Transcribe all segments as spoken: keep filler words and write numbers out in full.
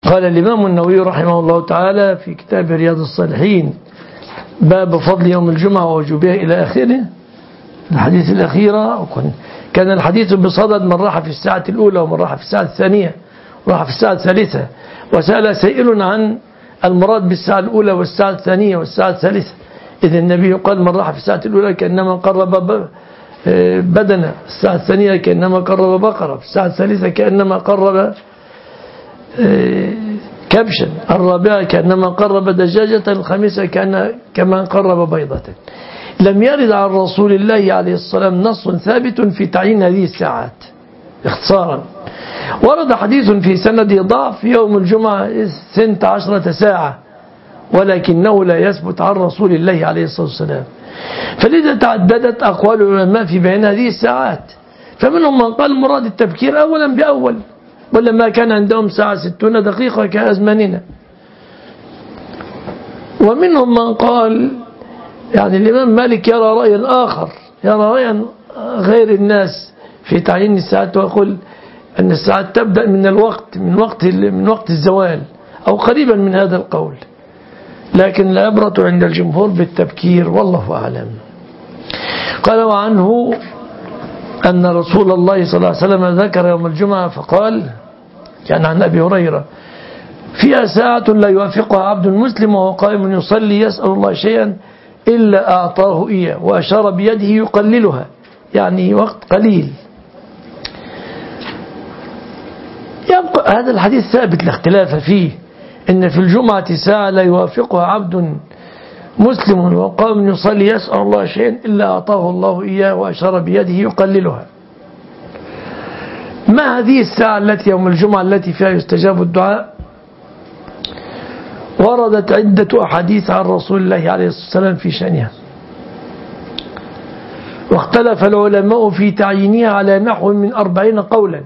قال الإمام النووي رحمه الله تعالى في كتاب رياض الصالحين باب فضل يوم الجمعة ووجوبها إلى آخره. الحديث الأخيرة كان الحديث بصدد من راح في الساعة الأولى ومن راح في الساعة الثانية وراح في الساعة الثالثة، وسأل سائل عن المراد بالساعة الأولى والساعة الثانية والساعة الثالثة، إذ النبي قال من راح في الساعة الأولى كأنما قرب بدنة، الساعة الثانية كأنما قرب بقرة، في الساعة الثالثة كأنما قرب كبشا، الرابعة كأنما قرب دجاجة، الخامسة كان كما قرب بيضة. لم يرد عن رسول الله عليه الصلاة والسلام نص ثابت في تعيين هذه الساعات. اختصارا، ورد حديث في سنده ضعف يوم الجمعة ثنت عشرة ساعة، ولكنه لا يثبت عن رسول الله عليه الصلاة والسلام، فلذا تعددت أقوال العلماء في بيان هذه الساعات. فمنهم من قال مراد التبكير أولا بأول، ولما كان عندهم ساعة ستون دقيقة كأزماننا. ومنهم من قال يعني الإمام مالك يرى رأيا آخر، يرى رأيا غير الناس في تعيين الساعات، ويقول أن الساعات تبدأ من الوقت من وقت من وقت الزوال أو قريبا من هذا القول، لكن العبرة عند الجمهور بالتبكير والله أعلم. قال وعنه أن رسول الله صلى الله عليه وسلم ذكر يوم الجمعة فقال، يعني عن أبي هريرة، فيها ساعة لا يوافقها عبد مسلم وهو قائم يصلي يسأل الله شيئا إلا أعطاه إياه، وأشار بيده يقللها، يعني وقت قليل. يبقى هذا الحديث ثابت لا اختلاف فيه، إن في الجمعة ساعة لا يوافقها عبد مسلم وقام يصلي يسأل الله شيئا إلا أعطاه الله إياه، وأشار بيده يقللها. ما هذه الساعة التي يوم الجمعة التي فيها يستجاب الدعاء؟ وردت عدة أحاديث عن رسول الله عليه الصلاة والسلام في شأنها، واختلف العلماء في تعيينها على نحو من أربعين قولا،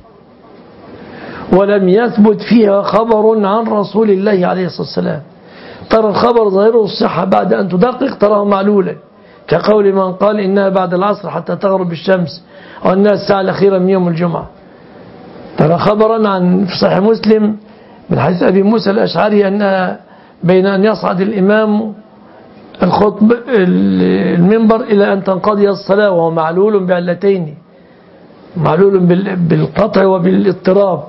ولم يثبت فيها خبر عن رسول الله عليه الصلاة والسلام. ترى الخبر ظاهره الصحة بعد أن تدقق تراه معلولا، كقول من قال إنها بعد العصر حتى تغرب الشمس، أو أنها الساعة الأخيرة من يوم الجمعة. ترى خبرا عن في صحيح مسلم من حديث أبي موسى الأشعري أنها بين أن يصعد الإمام الخطب المنبر إلى أن تنقضي الصلاة، وهو معلول بعلتين، معلول بالقطع وبالاضطراب،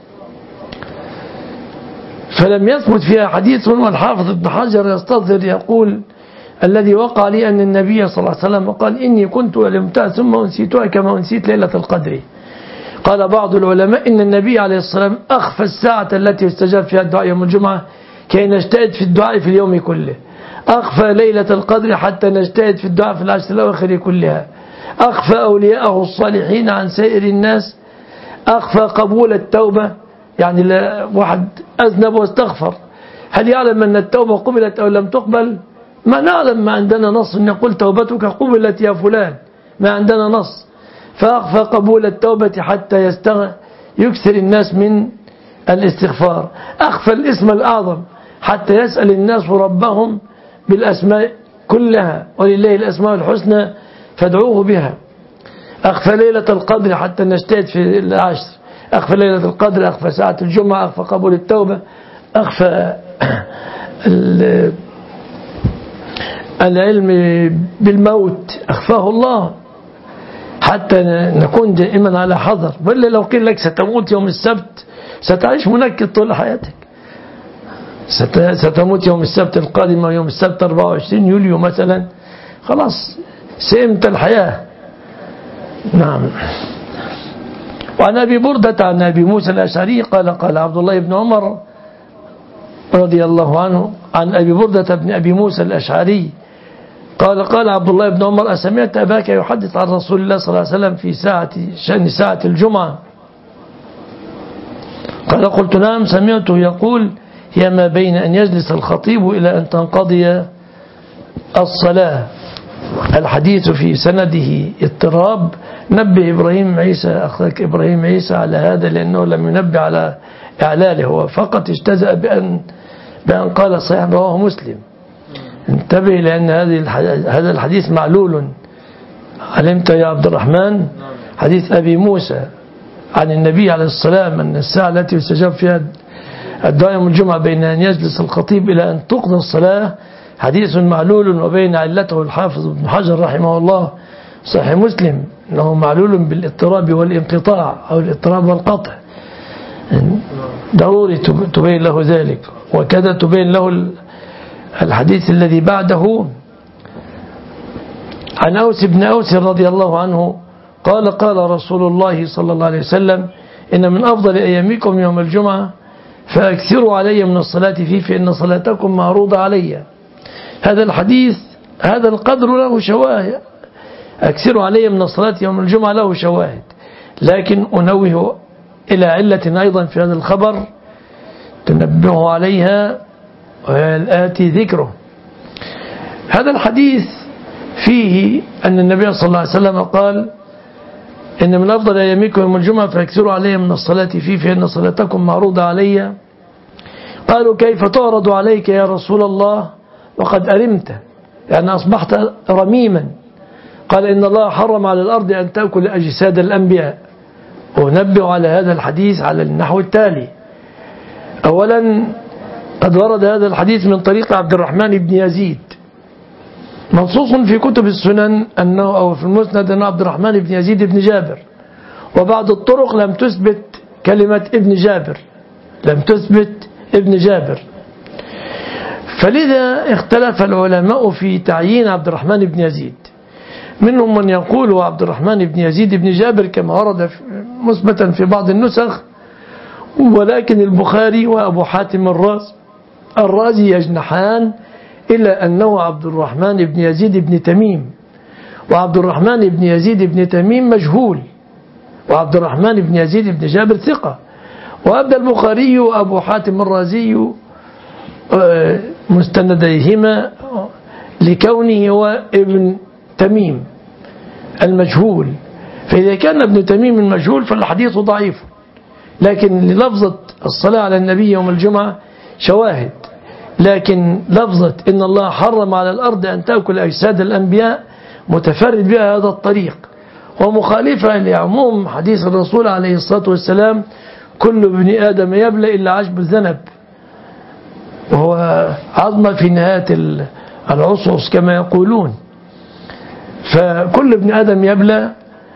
فلم يثبت فيها حديث. والحافظ ابن حجر يستظهر يقول الذي وقع لي أن النبي صلى الله عليه وسلم قال إني كنت علمتها ثم أنسيتها كما أنسيت ليلة القدر. قال بعض العلماء إن النبي عليه الصلاة والسلام أخفى الساعة التي يستجاب فيها الدعاء يوم الجمعة كي نجتهد في الدعاء في اليوم كله، أخفى ليلة القدر حتى نجتهد في الدعاء في العشر الأواخر كلها، أخفى أولياءه الصالحين عن سائر الناس، أخفى قبول التوبة، يعني واحد أذنب واستغفر، هل يعلم أن التوبة قبلت أو لم تقبل؟ ما نعلم، ما عندنا نص أن يقول توبتك قبلت يا فلان، ما عندنا نص. فأخفى قبول التوبة حتى يستغ... يكثر الناس من الاستغفار، أخفى الاسم الأعظم حتى يسأل الناس ربهم بالأسماء كلها، ولله الأسماء الحسنى فادعوه بها. أخفى ليلة القدر حتى نجتهد في العشر، أخفى ليلة القدر، أخفى ساعة الجمعة، أخفى قبول التوبة، أخفى العلم بالموت، أخفاه الله حتى نكون دائما على حذر. وإلا لو قيل لك ستموت يوم السبت ستعيش منكد طول حياتك، ستموت يوم السبت القادم، يوم السبت أربعة وعشرين يوليو مثلا، خلاص سئمت الحياة. نعم. وعن أبي بردة عن أبي موسى الأشعري قال قال عبد الله بن عمر رضي الله عنه عن أبي بردة بن أبي موسى الأشعري قال قال عبد الله بن عمر أسمعت أباك يحدث عن رسول الله صلى الله عليه وسلم في ساعة شأن ساعة الجمعة؟ قال قلت نعم سمعته يقول هي ما بين أن يجلس الخطيب إلى أن تنقضي الصلاة. الحديث في سنده اضطراب، نبه إبراهيم عيسى أخاك إبراهيم عيسى على هذا لأنه لم ينبه على إعلاله، هو فقط اجتزأ بأن بأن قال صحيح رواه مسلم. انتبه لأن هذا الحديث معلول. علمت يا عبد الرحمن حديث أبي موسى عن النبي عليه الصلاة والسلام أن الساعة التي يستجاب فيها الدعاء يوم الجمعة بين أن يجلس الخطيب إلى أن تقضى الصلاة حديث معلول، وبين علته الحافظ ابن حجر رحمه الله صحيح مسلم أنه معلول بالاضطراب والانقطاع أو الاضطراب والقطع، ضروري تبين له ذلك. وكذا تبين له الحديث الذي بعده عن أوس بن أوس رضي الله عنه قال قال رسول الله صلى الله عليه وسلم إن من أفضل أيامكم يوم الجمعة فأكثروا علي من الصلاة فيه فإن صلاتكم معروضة علي. هذا الحديث هذا القدر له شواهد، أكثروا علي من الصلاة يوم الجمعة له شواهد، لكن أنوه إلى علة أيضا في هذا الخبر تنبه عليها والآتي ذكره. هذا الحديث فيه أن النبي صلى الله عليه وسلم قال إن من أفضل أيامكم يوم الجمعة فأكثروا علي من الصلاة فيه فإن صلاتكم معروضة علي. قالوا كيف تعرض عليك يا رسول الله وقد أرمت، يعني أصبحت رميما؟ قال إن الله حرم على الأرض أن تأكل أجساد الأنبياء. ونبه على هذا الحديث على النحو التالي: أولا قد ورد هذا الحديث من طريق عبد الرحمن بن يزيد، منصوص في كتب السنن أنه أو في المسند أنه عبد الرحمن بن يزيد بن جابر، وبعض الطرق لم تثبت كلمة ابن جابر، لم تثبت ابن جابر، فلذا اختلف العلماء في تعيين عبد الرحمن بن يزيد. منهم من يقول هو عبد الرحمن بن يزيد بن جابر كما ورد مثبتا في بعض النسخ، ولكن البخاري وأبو حاتم الرازي الرازي يجنحان إلى أنه عبد الرحمن بن يزيد بن تميم، وعبد الرحمن بن يزيد بن تميم مجهول، وعبد الرحمن بن يزيد بن جابر ثقة. وأبدى البخاري وأبو حاتم الرازي مستنديهما لكونه هو ابن تميم المجهول، فإذا كان ابن تميم المجهول فالحديث ضعيف، لكن للفظة الصلاة على النبي يوم الجمعة شواهد. لكن لفظة إن الله حرم على الأرض أن تأكل أجساد الأنبياء متفرد بها هذا الطريق، ومخالفة لعموم حديث الرسول عليه الصلاة والسلام: كل ابن آدم يبلى إلا عشب الذنب، وهو عظمة في نهاية العصوص كما يقولون. فكل ابن آدم يبلى،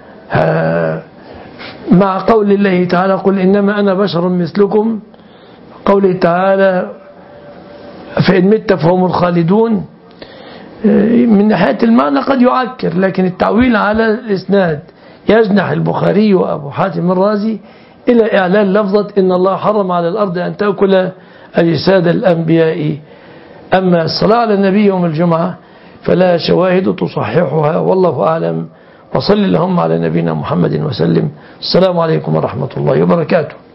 مع قول الله تعالى: قل إنما أنا بشر مثلكم، قوله تعالى: فإن مت فهم الخالدون. من ناحية المعنى قد يعكر، لكن التعويل على الإسناد يجنح البخاري وأبو حاتم الرازي إلى إعلان لفظة إن الله حرم على الأرض أن تأكل أجساد الأنبياء. أما الصلاة على النبي يوم الجمعة فلا شواهد تصححها، والله أعلم. وصل اللهم على نبينا محمد وسلم. السلام عليكم ورحمة الله وبركاته.